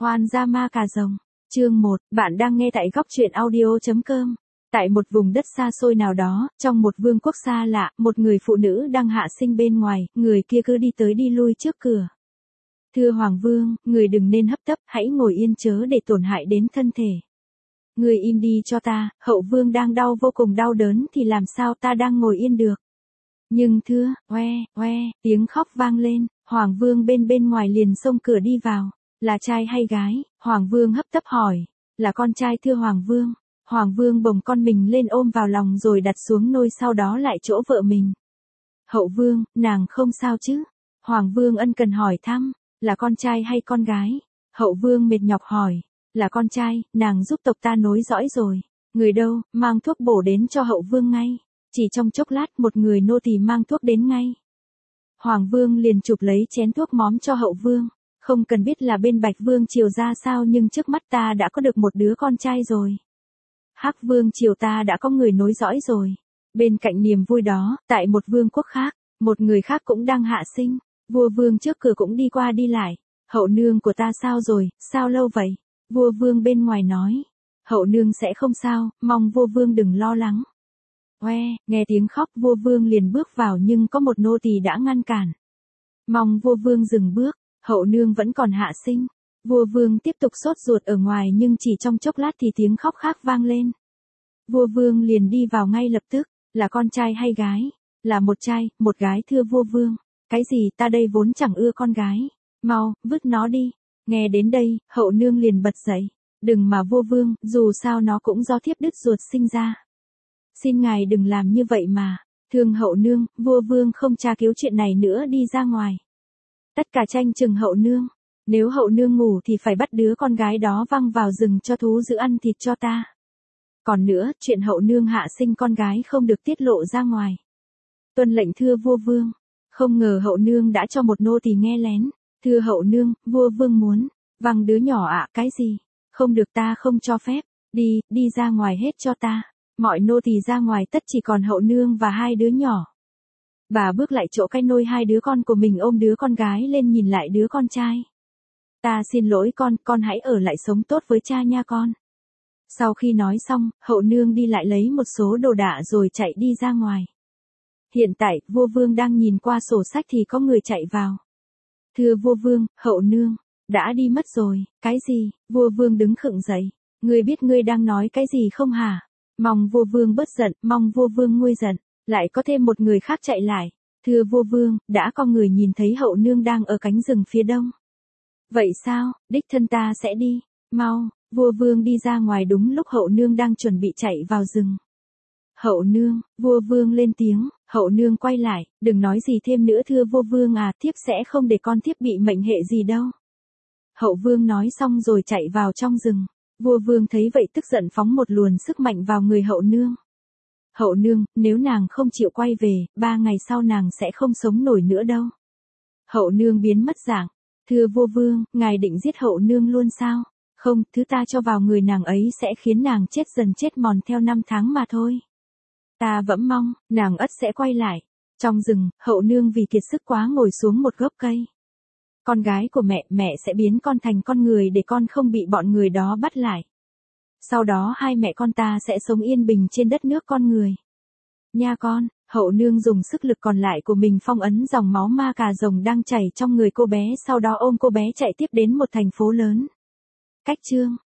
Hoan gia ma cà rồng. Chương 1, bạn đang nghe tại góc truyện audio.com. Tại một vùng đất xa xôi nào đó, trong một vương quốc xa lạ, một người phụ nữ đang hạ sinh bên ngoài, người kia cứ đi tới đi lui trước cửa. Thưa Hoàng Vương, người đừng nên hấp tấp, hãy ngồi yên chớ để tổn hại đến thân thể. Người im đi cho ta, hậu vương đang đau vô cùng đau đớn thì làm sao ta đang ngồi yên được. Nhưng thưa, oe, tiếng khóc vang lên, Hoàng Vương bên ngoài liền xông cửa đi vào. Là trai hay gái? Hoàng Vương hấp tấp hỏi. Là con trai thưa Hoàng Vương. Hoàng Vương bồng con mình lên ôm vào lòng rồi đặt xuống nôi, sau đó lại chỗ vợ mình. Hậu Vương, nàng không sao chứ? Hoàng Vương ân cần hỏi thăm. Là con trai hay con gái? Hậu Vương mệt nhọc hỏi. Là con trai, nàng giúp tộc ta nối dõi rồi. Người đâu, mang thuốc bổ đến cho Hậu Vương ngay. Chỉ trong chốc lát một người nô tỳ mang thuốc đến ngay. Hoàng Vương liền chụp lấy chén thuốc móm cho Hậu Vương. Không cần biết là bên Bạch Vương triều ra sao, nhưng trước mắt ta đã có được một đứa con trai rồi. Hắc Vương triều ta đã có người nối dõi rồi. Bên cạnh niềm vui đó, tại một vương quốc khác, một người khác cũng đang hạ sinh. Vua Vương trước cửa cũng đi qua đi lại. Hậu nương của ta sao rồi, sao lâu vậy? Vua Vương bên ngoài nói. Hậu nương sẽ không sao, mong vua Vương đừng lo lắng. Nghe tiếng khóc vua Vương liền bước vào, nhưng có một nô tỳ đã ngăn cản. Mong vua Vương dừng bước. Hậu nương vẫn còn hạ sinh. Vua Vương tiếp tục sốt ruột ở ngoài, nhưng chỉ trong chốc lát thì tiếng khóc khác vang lên. Vua Vương liền đi vào ngay lập tức. Là con trai hay gái? Là một trai, một gái thưa vua Vương. Cái gì, ta đây vốn chẳng ưa con gái. Mau, vứt nó đi. Nghe đến đây, hậu nương liền bật dậy. Đừng mà vua Vương, dù sao nó cũng do thiếp đứt ruột sinh ra. Xin ngài đừng làm như vậy mà. Thương hậu nương, vua Vương không tra cứu chuyện này nữa, đi ra ngoài. Tất cả tranh chừng hậu nương. Nếu hậu nương ngủ thì phải bắt đứa con gái đó văng vào rừng cho thú dữ ăn thịt cho ta. Còn nữa, chuyện hậu nương hạ sinh con gái không được tiết lộ ra ngoài. Tuân lệnh thưa vua Vương. Không ngờ hậu nương đã cho một nô tỳ nghe lén. Thưa hậu nương, vua Vương muốn. Văng đứa nhỏ ạ, cái gì? Không được, ta không cho phép. Đi ra ngoài hết cho ta. Mọi nô tỳ ra ngoài, tất chỉ còn hậu nương và hai đứa nhỏ. Bà bước lại chỗ cái nôi hai đứa con của mình, ôm đứa con gái lên nhìn lại đứa con trai. Ta xin lỗi con hãy ở lại sống tốt với cha nha con. Sau khi nói xong, hậu nương đi lại lấy một số đồ đạc rồi chạy đi ra ngoài. Hiện tại, vua Vương đang nhìn qua sổ sách thì có người chạy vào. Thưa vua Vương, hậu nương đã đi mất rồi. Cái gì? Vua Vương đứng khựng dậy. Ngươi biết ngươi đang nói cái gì không hả? Mong vua Vương bớt giận, mong vua Vương nguôi giận. Lại có thêm một người khác chạy lại. Thưa vua Vương, đã có người nhìn thấy hậu nương đang ở cánh rừng phía đông. Vậy sao, đích thân ta sẽ đi. Mau, vua Vương đi ra ngoài đúng lúc hậu nương đang chuẩn bị chạy vào rừng. Hậu nương, vua Vương lên tiếng, hậu nương quay lại, đừng nói gì thêm nữa thưa vua Vương à, thiếp sẽ không để con thiếp bị mệnh hệ gì đâu. Hậu Vương nói xong rồi chạy vào trong rừng. Vua Vương thấy vậy tức giận phóng một luồng sức mạnh vào người hậu nương. Hậu nương, nếu nàng không chịu quay về, 3 ngày sau nàng sẽ không sống nổi nữa đâu. Hậu nương biến mất dạng. Thưa vua Vương, ngài định giết hậu nương luôn sao? Không, thứ ta cho vào người nàng ấy sẽ khiến nàng chết dần chết mòn theo năm tháng mà thôi. Ta vẫn mong, nàng ắt sẽ quay lại. Trong rừng, hậu nương vì kiệt sức quá ngồi xuống một gốc cây. Con gái của mẹ sẽ biến con thành con người để con không bị bọn người đó bắt lại. Sau đó hai mẹ con ta sẽ sống yên bình trên đất nước con người. Nha con, hậu nương dùng sức lực còn lại của mình phong ấn dòng máu ma cà rồng đang chảy trong người cô bé, sau đó ôm cô bé chạy tiếp đến một thành phố lớn. Cách chương